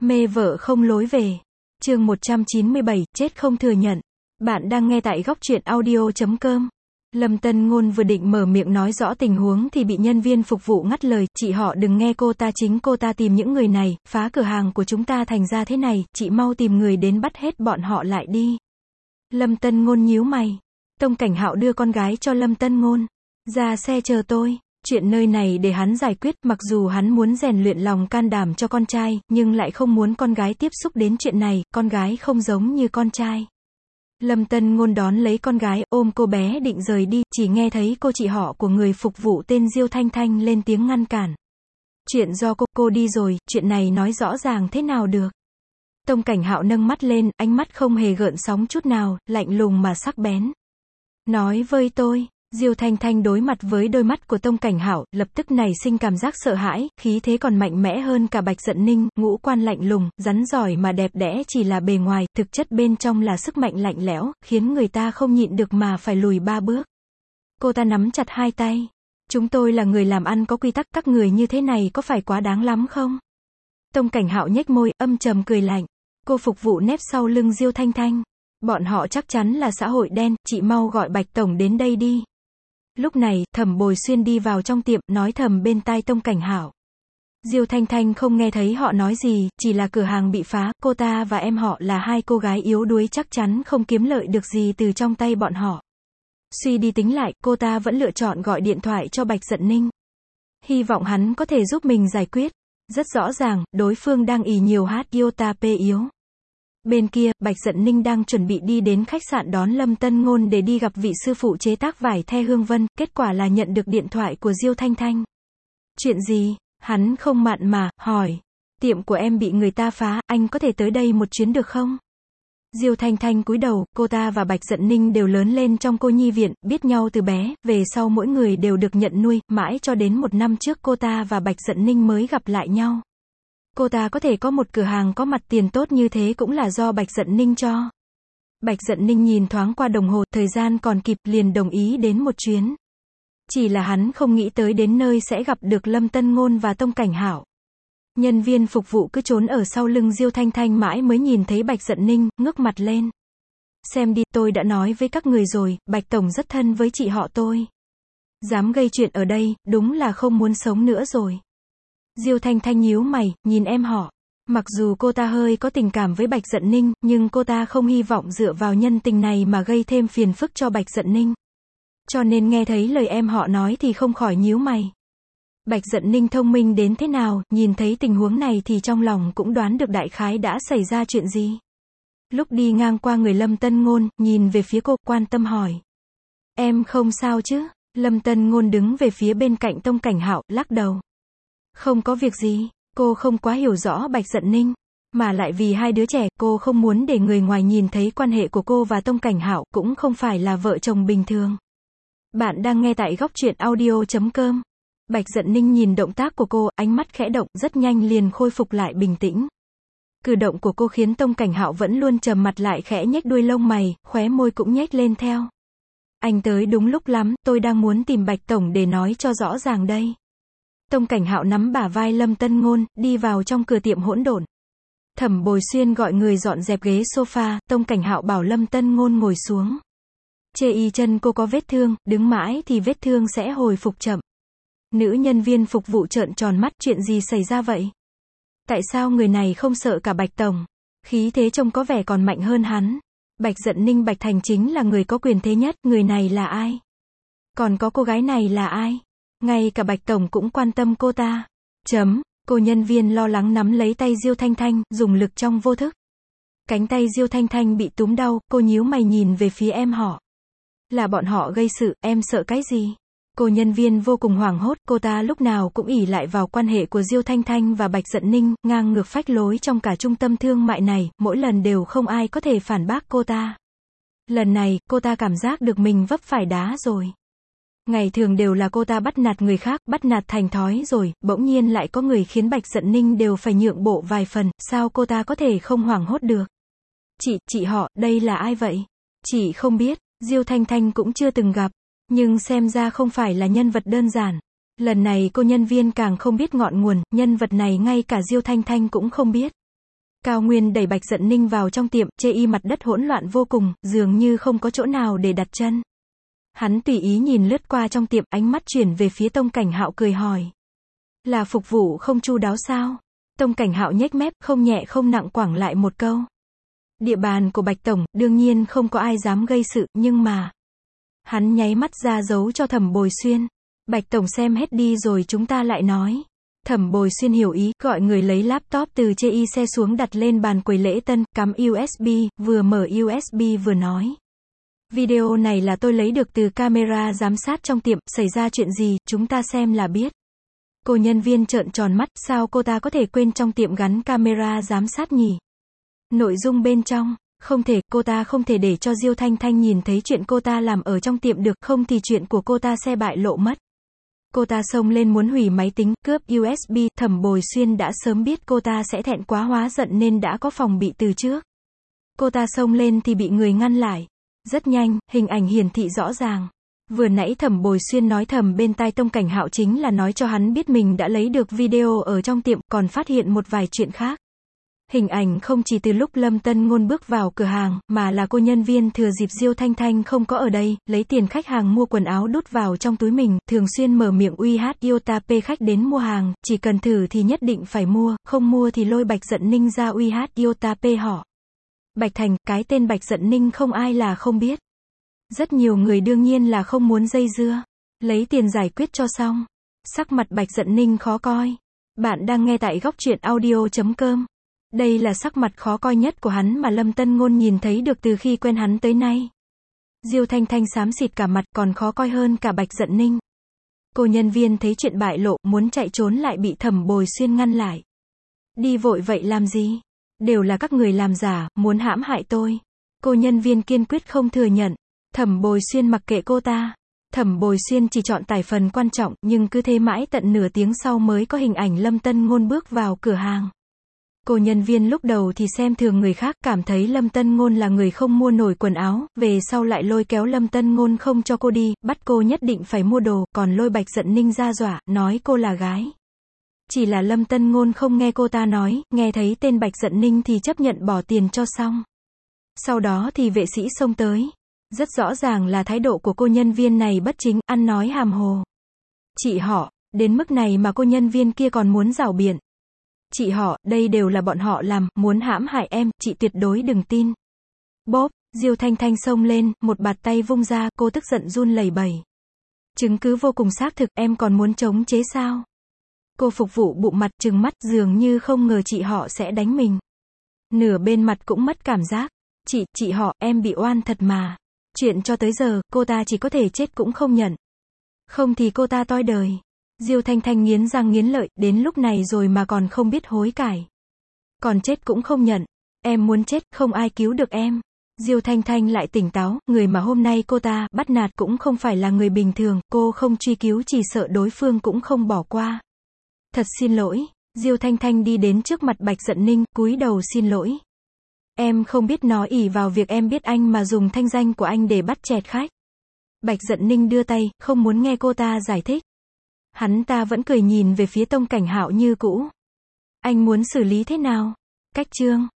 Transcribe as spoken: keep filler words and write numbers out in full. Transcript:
Mê vợ không lối về. Chương một trăm chín mươi bảy, chết không thừa nhận. Bạn đang nghe tại góc truyện audio chấm com. Lâm Tân Ngôn vừa định mở miệng nói rõ tình huống thì bị nhân viên phục vụ ngắt lời, chị họ đừng nghe cô ta, chính cô ta tìm những người này, phá cửa hàng của chúng ta thành ra thế này, chị mau tìm người đến bắt hết bọn họ lại đi. Lâm Tân Ngôn nhíu mày. Tông Cảnh Hạo đưa con gái cho Lâm Tân Ngôn. Ra xe chờ tôi. Chuyện nơi này để hắn giải quyết, mặc dù hắn muốn rèn luyện lòng can đảm cho con trai, nhưng lại không muốn con gái tiếp xúc đến chuyện này, con gái không giống như con trai. Lâm Tân Ngôn đón lấy con gái, ôm cô bé định rời đi, chỉ nghe thấy cô chị họ của người phục vụ tên Diêu Thanh Thanh lên tiếng ngăn cản. Chuyện do cô, cô đi rồi, chuyện này nói rõ ràng thế nào được. Tông Cảnh Hạo nâng mắt lên, ánh mắt không hề gợn sóng chút nào, lạnh lùng mà sắc bén. Nói với tôi. Diêu Thanh Thanh đối mặt với đôi mắt của Tông Cảnh Hạo, lập tức nảy sinh cảm giác sợ hãi, khí thế còn mạnh mẽ hơn cả Bạch Dận Ninh, ngũ quan lạnh lùng, rắn giỏi mà đẹp đẽ chỉ là bề ngoài, thực chất bên trong là sức mạnh lạnh lẽo, khiến người ta không nhịn được mà phải lùi ba bước. Cô ta nắm chặt hai tay. Chúng tôi là người làm ăn có quy tắc, các người như thế này có phải quá đáng lắm không? Tông Cảnh Hạo nhếch môi, âm trầm cười lạnh. Cô phục vụ nép sau lưng Diêu Thanh Thanh. Bọn họ chắc chắn là xã hội đen, chị mau gọi Bạch Tổng đến đây đi. Lúc này, Thẩm Bồi Xuyên đi vào trong tiệm, nói thầm bên tai Tông Cảnh Hạo. Diêu Thanh Thanh không nghe thấy họ nói gì, chỉ là cửa hàng bị phá, cô ta và em họ là hai cô gái yếu đuối chắc chắn không kiếm lợi được gì từ trong tay bọn họ. Suy đi tính lại, cô ta vẫn lựa chọn gọi điện thoại cho Bạch Dận Ninh. Hy vọng hắn có thể giúp mình giải quyết. Rất rõ ràng, đối phương đang ì nhiều hát iota p yếu. Bên kia, Bạch Dận Ninh đang chuẩn bị đi đến khách sạn đón Lâm Tân Ngôn để đi gặp vị sư phụ chế tác vải the Hương Vân, kết quả là nhận được điện thoại của Diêu Thanh Thanh. Chuyện gì? Hắn không mặn mà, hỏi. Tiệm của em bị người ta phá, anh có thể tới đây một chuyến được không? Diêu Thanh Thanh cúi đầu, cô ta và Bạch Dận Ninh đều lớn lên trong cô nhi viện, biết nhau từ bé, về sau mỗi người đều được nhận nuôi, mãi cho đến một năm trước cô ta và Bạch Dận Ninh mới gặp lại nhau. Cô ta có thể có một cửa hàng có mặt tiền tốt như thế cũng là do Bạch Dận Ninh cho. Bạch Dận Ninh nhìn thoáng qua đồng hồ, thời gian còn kịp, liền đồng ý đến một chuyến. Chỉ là hắn không nghĩ tới đến nơi sẽ gặp được Lâm Tân Ngôn và Tông Cảnh Hạo. Nhân viên phục vụ cứ trốn ở sau lưng Diêu Thanh Thanh mãi mới nhìn thấy Bạch Dận Ninh, ngước mặt lên. Xem đi, tôi đã nói với các người rồi, Bạch Tổng rất thân với chị họ tôi. Dám gây chuyện ở đây, đúng là không muốn sống nữa rồi. Diêu Thanh Thanh nhíu mày, nhìn em họ. Mặc dù cô ta hơi có tình cảm với Bạch Dận Ninh, nhưng cô ta không hy vọng dựa vào nhân tình này mà gây thêm phiền phức cho Bạch Dận Ninh. Cho nên nghe thấy lời em họ nói thì không khỏi nhíu mày. Bạch Dận Ninh thông minh đến thế nào, nhìn thấy tình huống này thì trong lòng cũng đoán được đại khái đã xảy ra chuyện gì. Lúc đi ngang qua người Lâm Tân Ngôn, nhìn về phía cô, quan tâm hỏi. Em không sao chứ? Lâm Tân Ngôn đứng về phía bên cạnh Tông Cảnh Hạo, lắc đầu. Không có việc gì, cô không quá hiểu rõ Bạch Dận Ninh, mà lại vì hai đứa trẻ, cô không muốn để người ngoài nhìn thấy quan hệ của cô và Tông Cảnh Hạo, cũng không phải là vợ chồng bình thường. Bạn đang nghe tại góc truyện audio chấm com. Bạch Dận Ninh nhìn động tác của cô, ánh mắt khẽ động, rất nhanh liền khôi phục lại bình tĩnh. Cử động của cô khiến Tông Cảnh Hạo vẫn luôn trầm mặt lại khẽ nhếch đuôi lông mày, khóe môi cũng nhếch lên theo. Anh tới đúng lúc lắm, tôi đang muốn tìm Bạch Tổng để nói cho rõ ràng đây. Tông Cảnh Hạo nắm bả vai Lâm Tân Ngôn, đi vào trong cửa tiệm hỗn độn. Thẩm Bồi Xuyên gọi người dọn dẹp ghế sofa, Tông Cảnh Hạo bảo Lâm Tân Ngôn ngồi xuống. Chê y chân cô có vết thương, đứng mãi thì vết thương sẽ hồi phục chậm. Nữ nhân viên phục vụ trợn tròn mắt, chuyện gì xảy ra vậy? Tại sao người này không sợ cả Bạch Tổng? Khí thế trông có vẻ còn mạnh hơn hắn. Bạch Dận Ninh Bạch Thành chính là người có quyền thế nhất, người này là ai? Còn có cô gái này là ai? Ngay cả Bạch Tổng cũng quan tâm cô ta. Chấm, cô nhân viên lo lắng nắm lấy tay Diêu Thanh Thanh, dùng lực trong vô thức. Cánh tay Diêu Thanh Thanh bị túm đau, cô nhíu mày nhìn về phía em họ. Là bọn họ gây sự, em sợ cái gì? Cô nhân viên vô cùng hoảng hốt, cô ta lúc nào cũng ỷ lại vào quan hệ của Diêu Thanh Thanh và Bạch Dận Ninh, ngang ngược phách lối trong cả trung tâm thương mại này, mỗi lần đều không ai có thể phản bác cô ta. Lần này, cô ta cảm giác được mình vấp phải đá rồi. Ngày thường đều là cô ta bắt nạt người khác, bắt nạt thành thói rồi, bỗng nhiên lại có người khiến Bạch Dận Ninh đều phải nhượng bộ vài phần, sao cô ta có thể không hoảng hốt được? Chị, chị họ, đây là ai vậy? Chị không biết, Diêu Thanh Thanh cũng chưa từng gặp, nhưng xem ra không phải là nhân vật đơn giản. Lần này cô nhân viên càng không biết ngọn nguồn, nhân vật này ngay cả Diêu Thanh Thanh cũng không biết. Cao Nguyên đẩy Bạch Dận Ninh vào trong tiệm, chê y mặt đất hỗn loạn vô cùng, dường như không có chỗ nào để đặt chân. Hắn tùy ý nhìn lướt qua trong tiệm, ánh mắt chuyển về phía Tông Cảnh Hạo cười hỏi. Là phục vụ không chu đáo sao? Tông Cảnh Hạo nhếch mép, không nhẹ không nặng quẳng lại một câu. Địa bàn của Bạch Tổng, đương nhiên không có ai dám gây sự, nhưng mà... Hắn nháy mắt ra dấu cho Thẩm Bồi Xuyên. Bạch Tổng xem hết đi rồi chúng ta lại nói. Thẩm Bồi Xuyên hiểu ý, gọi người lấy laptop từ chê y xe xuống đặt lên bàn quầy lễ tân, cắm u ét bê, vừa mở u ét bê vừa nói. Video này là tôi lấy được từ camera giám sát trong tiệm, xảy ra chuyện gì, chúng ta xem là biết. Cô nhân viên trợn tròn mắt, sao cô ta có thể quên trong tiệm gắn camera giám sát nhỉ? Nội dung bên trong, không thể, cô ta không thể để cho Diêu Thanh Thanh nhìn thấy chuyện cô ta làm ở trong tiệm được, không thì chuyện của cô ta sẽ bại lộ mất. Cô ta xông lên muốn hủy máy tính, cướp u ét bê, Thẩm Bồi Xuyên đã sớm biết cô ta sẽ thẹn quá hóa giận nên đã có phòng bị từ trước. Cô ta xông lên thì bị người ngăn lại. Rất nhanh, hình ảnh hiển thị rõ ràng. Vừa nãy Thẩm Bồi Xuyên nói thầm bên tai Tông Cảnh Hạo chính là nói cho hắn biết mình đã lấy được video ở trong tiệm, còn phát hiện một vài chuyện khác. Hình ảnh không chỉ từ lúc Lâm Tân Ngôn bước vào cửa hàng, mà là cô nhân viên thừa dịp Diêu Thanh Thanh không có ở đây, lấy tiền khách hàng mua quần áo đút vào trong túi mình, thường xuyên mở miệng uy hát Iota P khách đến mua hàng, chỉ cần thử thì nhất định phải mua, không mua thì lôi Bạch Dận Ninh ra uy hát Iota P họ. Bạch Thành, cái tên Bạch Dận Ninh không ai là không biết. Rất nhiều người đương nhiên là không muốn dây dưa, lấy tiền giải quyết cho xong. Sắc mặt Bạch Dận Ninh khó coi. Bạn đang nghe tại góc truyện audio chấm com. Đây là sắc mặt khó coi nhất của hắn mà Lâm Tân Ngôn nhìn thấy được từ khi quen hắn tới nay. Diêu Thanh Thanh xám xịt cả mặt, còn khó coi hơn cả Bạch Dận Ninh. Cô nhân viên thấy chuyện bại lộ, muốn chạy trốn lại bị Thẩm Bồi Xuyên ngăn lại. Đi vội vậy làm gì? Đều là các người làm giả, muốn hãm hại tôi. Cô nhân viên kiên quyết không thừa nhận. Thẩm Bồi Xuyên mặc kệ cô ta. Thẩm Bồi Xuyên chỉ chọn tải phần quan trọng, nhưng cứ thế mãi tận nửa tiếng sau mới có hình ảnh Lâm Tân Ngôn bước vào cửa hàng. Cô nhân viên lúc đầu thì xem thường người khác, cảm thấy Lâm Tân Ngôn là người không mua nổi quần áo, về sau lại lôi kéo Lâm Tân Ngôn không cho cô đi, bắt cô nhất định phải mua đồ, còn lôi Bạch Dận Ninh ra dọa, nói cô là gái. Chỉ là Lâm Tân Ngôn không nghe cô ta nói, nghe thấy tên Bạch Dận Ninh thì chấp nhận bỏ tiền cho xong. Sau đó thì vệ sĩ xông tới. Rất rõ ràng là thái độ của cô nhân viên này bất chính, ăn nói hàm hồ. Chị họ, đến mức này mà cô nhân viên kia còn muốn rảo biện. Chị họ, đây đều là bọn họ làm, muốn hãm hại em, chị tuyệt đối đừng tin. Bóp, Diêu Thanh Thanh xông lên, một bạt tay vung ra, cô tức giận run lẩy bẩy. Chứng cứ vô cùng xác thực, em còn muốn chống chế sao? Cô phục vụ bụng mặt trừng mắt, dường như không ngờ chị họ sẽ đánh mình. Nửa bên mặt cũng mất cảm giác. Chị, chị họ, em bị oan thật mà. Chuyện cho tới giờ, cô ta chỉ có thể chết cũng không nhận. Không thì cô ta toi đời. Diêu Thanh Thanh nghiến răng nghiến lợi, đến lúc này rồi mà còn không biết hối cải. Còn chết cũng không nhận. Em muốn chết, không ai cứu được em. Diêu Thanh Thanh lại tỉnh táo, người mà hôm nay cô ta bắt nạt cũng không phải là người bình thường, cô không truy cứu chỉ sợ đối phương cũng không bỏ qua. Thật xin lỗi. Diêu Thanh Thanh đi đến trước mặt Bạch Dận Ninh, cúi đầu xin lỗi. Em không biết nói ỷ vào việc em biết anh mà dùng thanh danh của anh để bắt chẹt khách. Bạch Dận Ninh đưa tay, không muốn nghe cô ta giải thích. Hắn ta vẫn cười nhìn về phía Tông Cảnh Hạo như cũ. Anh muốn xử lý thế nào? Cách chương